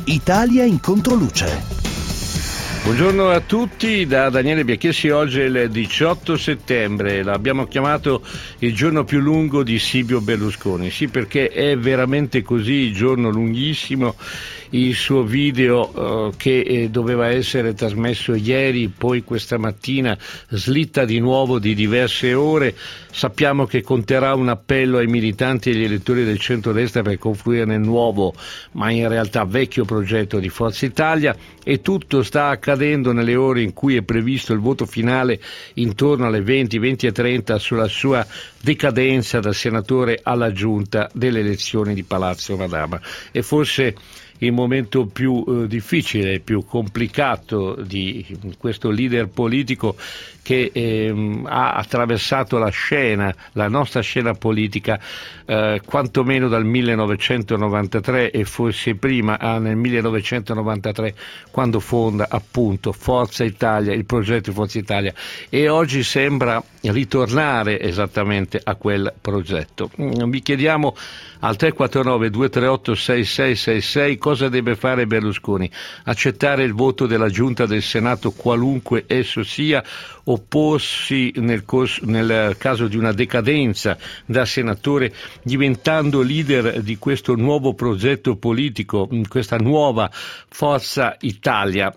Italia in controluce. Buongiorno a tutti da Daniele Biacchessi. Oggi è il 18 settembre, l'abbiamo chiamato il giorno più lungo di Silvio Berlusconi. Sì, perché è veramente così, il giorno lunghissimo. Il suo video che doveva essere trasmesso ieri, poi questa mattina slitta di nuovo di diverse ore. Sappiamo che conterrà un appello ai militanti e agli elettori del centrodestra per confluire nel nuovo, ma in realtà vecchio progetto di Forza Italia, e tutto sta accadendo nelle ore in cui è previsto il voto finale, intorno alle 20:30 sulla sua decadenza da senatore alla giunta delle elezioni di Palazzo Madama. E forse il momento più difficile, più complicato di questo leader politico che ha attraversato la nostra scena politica, quantomeno dal 1993 e forse prima, nel 1993, quando fonda appunto Forza Italia, il progetto di Forza Italia, e oggi sembra ritornare esattamente a quel progetto. Vi chiediamo al 349 238 6666 cosa deve fare Berlusconi: accettare il voto della giunta del Senato qualunque esso sia, opporsi nel caso di una decadenza da senatore, diventando leader di questo nuovo progetto politico, questa nuova Forza Italia.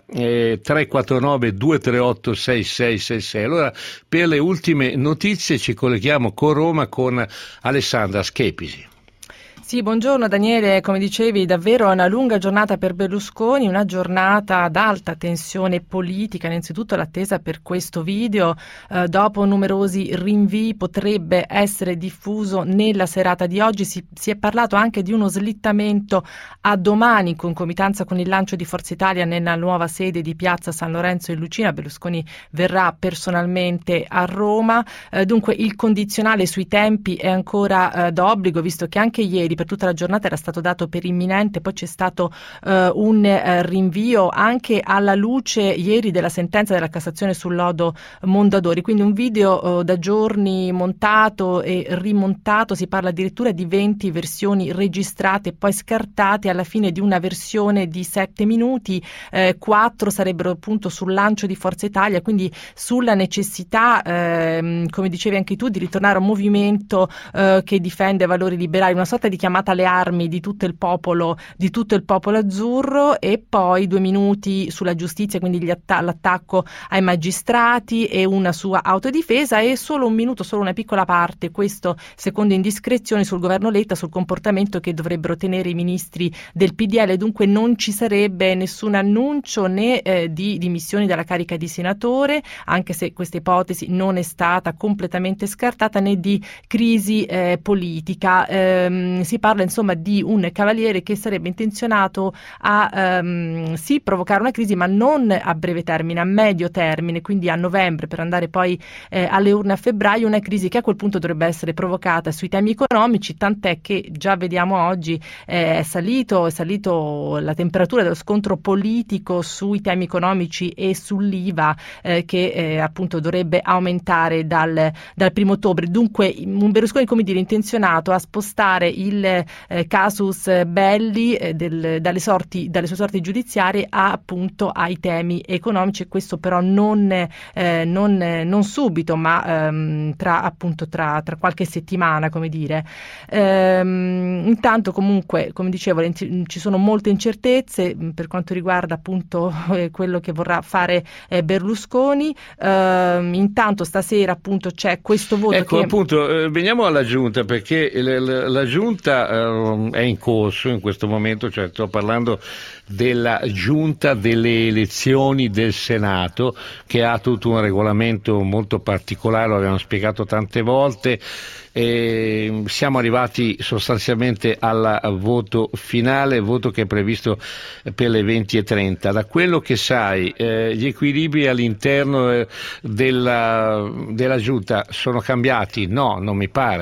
349 238 6666. Allora, per le ultime notizie ci colleghiamo con Roma con Alessandra Schepisi. Sì, buongiorno Daniele, come dicevi davvero è una lunga giornata per Berlusconi, una giornata ad alta tensione politica. Innanzitutto l'attesa per questo video, dopo numerosi rinvii potrebbe essere diffuso nella serata di oggi. Si è parlato anche di uno slittamento a domani in concomitanza con il lancio di Forza Italia nella nuova sede di Piazza San Lorenzo in Lucina. Berlusconi verrà personalmente a Roma, dunque il condizionale sui tempi è ancora d'obbligo, visto che anche ieri per tutta la giornata era stato dato per imminente, poi c'è stato un rinvio anche alla luce ieri della sentenza della Cassazione sul lodo Mondadori, quindi un video da giorni montato e rimontato. Si parla addirittura di 20 versioni registrate e poi scartate alla fine di una versione di 7 minuti, 4 sarebbero appunto sul lancio di Forza Italia, quindi sulla necessità, come dicevi anche tu, di ritornare a un movimento che difende valori liberali, una sorta di chiamata alle armi di tutto il popolo azzurro, e poi 2 minuti sulla giustizia, quindi l'attacco ai magistrati e una sua autodifesa, e solo un minuto, solo una piccola parte, questo secondo indiscrezioni, sul governo Letta, sul comportamento che dovrebbero tenere i ministri del PDL. Dunque non ci sarebbe nessun annuncio né di dimissioni dalla carica di senatore, anche se questa ipotesi non è stata completamente scartata, né di crisi politica. Si parla insomma di un cavaliere che sarebbe intenzionato a sì provocare una crisi, ma non a breve termine, a medio termine, quindi a novembre, per andare poi alle urne a febbraio. Una crisi che a quel punto dovrebbe essere provocata sui temi economici, tant'è che già vediamo oggi è salito la temperatura dello scontro politico sui temi economici e sull'IVA che appunto dovrebbe aumentare dal 1° ottobre. Dunque un Berlusconi, come dire, intenzionato a spostare il casus belli dalle sue sorti giudiziarie appunto ai temi economici, e questo però non subito, ma tra qualche settimana, come dire. Intanto comunque, come dicevo, ci sono molte incertezze per quanto riguarda appunto quello che vorrà fare Berlusconi. Intanto stasera appunto c'è questo voto. Ecco, appunto, veniamo alla giunta, perché la giunta è in corso in questo momento, cioè sto parlando della giunta delle elezioni del Senato, che ha tutto un regolamento molto particolare, lo abbiamo spiegato tante volte. Siamo arrivati sostanzialmente al voto finale, voto che è previsto per le 20:30. Da quello che sai, gli equilibri all'interno della giunta sono cambiati? No, non mi pare.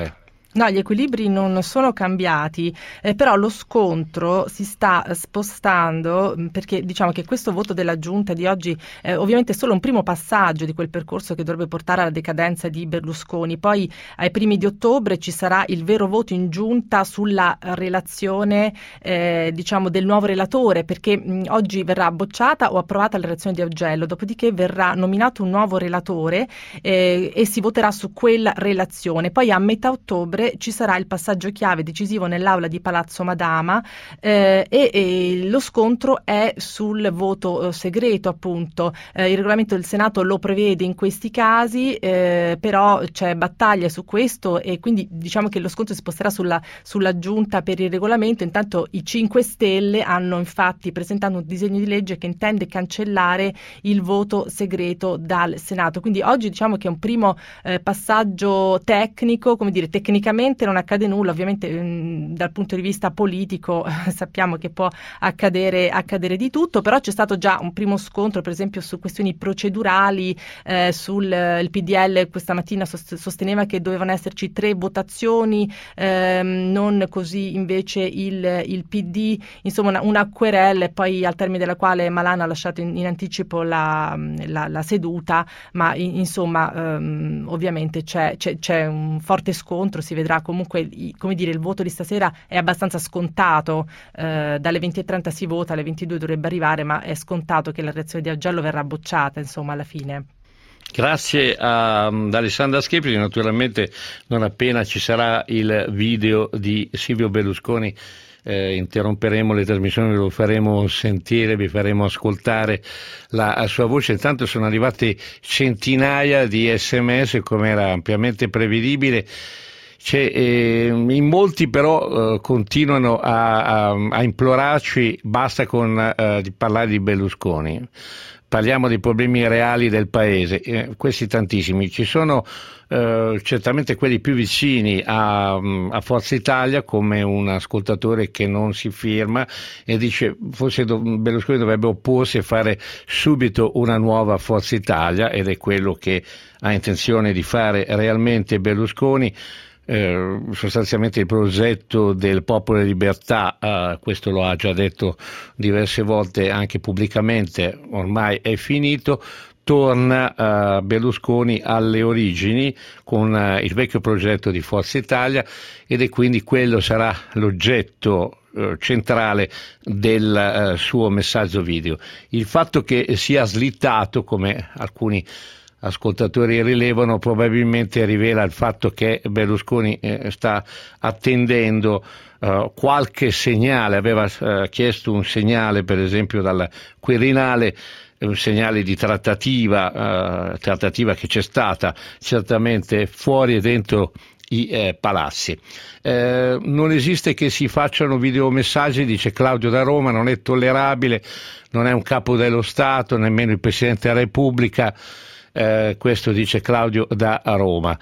No, gli equilibri non sono cambiati, però lo scontro si sta spostando, perché diciamo che questo voto della Giunta di oggi ovviamente è solo un primo passaggio di quel percorso che dovrebbe portare alla decadenza di Berlusconi. Poi ai primi di ottobre ci sarà il vero voto in Giunta sulla relazione diciamo del nuovo relatore, perché oggi verrà bocciata o approvata la relazione di Augello, dopodiché verrà nominato un nuovo relatore e si voterà su quella relazione. Poi a metà ottobre ci sarà il passaggio chiave decisivo nell'aula di Palazzo Madama e lo scontro è sul voto segreto, appunto. Il regolamento del Senato lo prevede in questi casi, però c'è battaglia su questo e quindi diciamo che lo scontro si sposterà sulla Giunta per il regolamento. Intanto i 5 Stelle hanno infatti presentato un disegno di legge che intende cancellare il voto segreto dal Senato. Quindi oggi diciamo che è un primo passaggio tecnico, come dire, tecnicamente non accade nulla, ovviamente dal punto di vista politico sappiamo che può accadere di tutto, però c'è stato già un primo scontro, per esempio su questioni procedurali, il PDL questa mattina sosteneva che dovevano esserci 3 votazioni, non così invece il PD, insomma una querela, e poi al termine della quale Malan ha lasciato in anticipo la seduta, ma insomma ovviamente c'è un forte scontro, si vedrà. Comunque, come dire, il voto di stasera è abbastanza scontato, dalle 20:30 si vota, alle 22 dovrebbe arrivare, ma è scontato che la reazione di Augello verrà bocciata, insomma, alla fine. Grazie ad Alessandra Schepri. Naturalmente non appena ci sarà il video di Silvio Berlusconi interromperemo le trasmissioni, lo faremo sentire, vi faremo ascoltare la sua voce. Intanto sono arrivate centinaia di SMS, come era ampiamente prevedibile. In molti però continuano a implorarci: basta di parlare di Berlusconi, parliamo dei problemi reali del paese. Questi tantissimi, ci sono certamente quelli più vicini a Forza Italia, come un ascoltatore che non si firma e dice forse Berlusconi dovrebbe opporsi e fare subito una nuova Forza Italia, ed è quello che ha intenzione di fare realmente Berlusconi. Sostanzialmente il progetto del Popolo e Libertà, questo lo ha già detto diverse volte anche pubblicamente, ormai è finito. Torna Berlusconi alle origini con il vecchio progetto di Forza Italia, ed è quindi quello sarà l'oggetto centrale del suo messaggio video. Il fatto che sia slittato, come alcuni ascoltatori rilevano, probabilmente rivela il fatto che Berlusconi sta attendendo qualche segnale. Aveva chiesto un segnale, per esempio dal Quirinale, un segnale di trattativa che c'è stata certamente fuori e dentro i palazzi. Non esiste che si facciano videomessaggi, dice Claudio da Roma, non è tollerabile, non è un capo dello Stato, nemmeno il Presidente della Repubblica. Questo dice Claudio da Roma.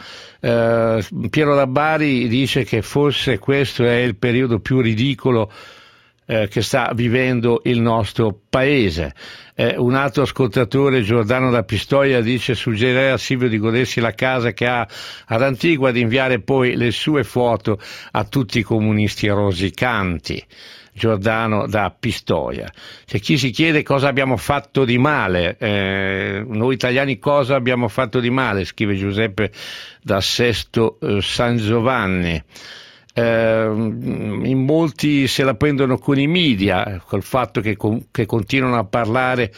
Piero da Bari dice che forse questo è il periodo più ridicolo che sta vivendo il nostro paese. Un altro ascoltatore, Giordano da Pistoia, dice: suggerirei a Silvio di godersi la casa che ha ad Antigua, di inviare poi le sue foto a tutti i comunisti rosicanti. Giordano da Pistoia. C'è chi si chiede cosa abbiamo fatto di male, noi italiani cosa abbiamo fatto di male, scrive Giuseppe da Sesto San Giovanni. In molti se la prendono con i media, col fatto che continuano a parlare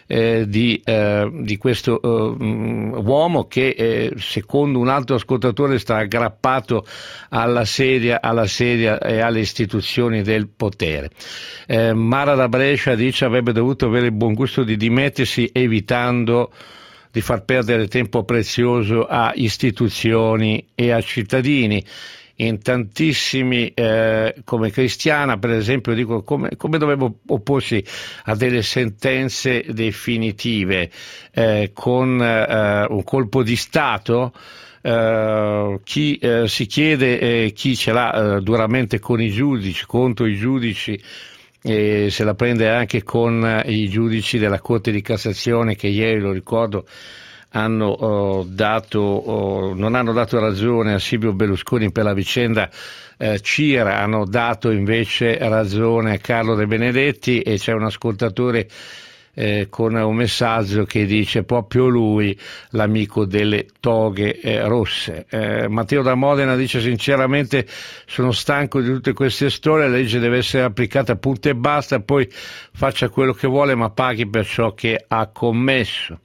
di questo uomo che secondo un altro ascoltatore sta aggrappato alla sedia e alle istituzioni del potere. Mara da Brescia dice: avrebbe dovuto avere il buon gusto di dimettersi, evitando di far perdere tempo prezioso a istituzioni e a cittadini. In tantissimi, come Cristiana per esempio, dico come dovrebbe opporsi a delle sentenze definitive con un colpo di Stato. Chi si chiede chi ce l'ha duramente con i giudici, contro i giudici, se la prende anche con i giudici della Corte di Cassazione, che ieri, lo ricordo, non hanno dato ragione a Silvio Berlusconi per la vicenda CIR, hanno dato invece ragione a Carlo De Benedetti, e c'è un ascoltatore con un messaggio che dice proprio lui, l'amico delle toghe rosse. Matteo da Modena dice: sinceramente sono stanco di tutte queste storie, la legge deve essere applicata punto e basta, poi faccia quello che vuole ma paghi per ciò che ha commesso.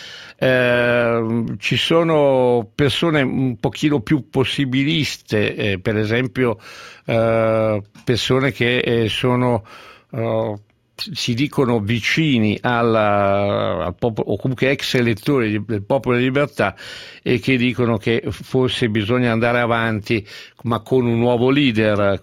Ci sono persone un pochino più possibiliste, per esempio persone che sono si dicono vicini al popolo, o comunque ex elettori del Popolo della Libertà, e che dicono che forse bisogna andare avanti ma con un nuovo leader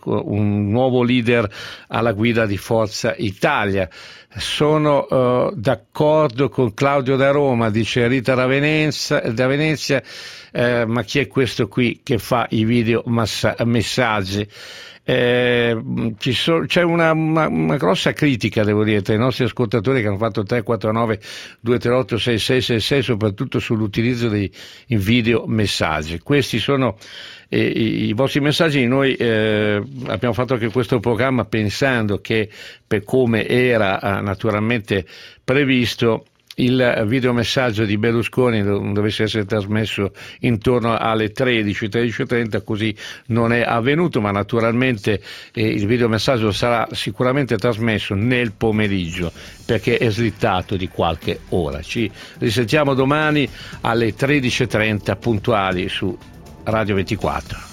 alla guida di Forza Italia. Sono d'accordo con Claudio da Roma, dice Rita da Venezia, ma chi è questo qui che fa i video messaggi? C'è una grossa critica, devo dire, tra i nostri ascoltatori che hanno fatto 349 238 6666, soprattutto sull'utilizzo dei video messaggi. Questi sono i vostri messaggi. Noi abbiamo fatto anche questo programma pensando che, per come era naturalmente previsto, il videomessaggio di Berlusconi dovesse essere trasmesso intorno alle 13:30, così non è avvenuto, ma naturalmente il videomessaggio sarà sicuramente trasmesso nel pomeriggio, perché è slittato di qualche ora. Ci risentiamo domani alle 13:30 puntuali su Radio 24.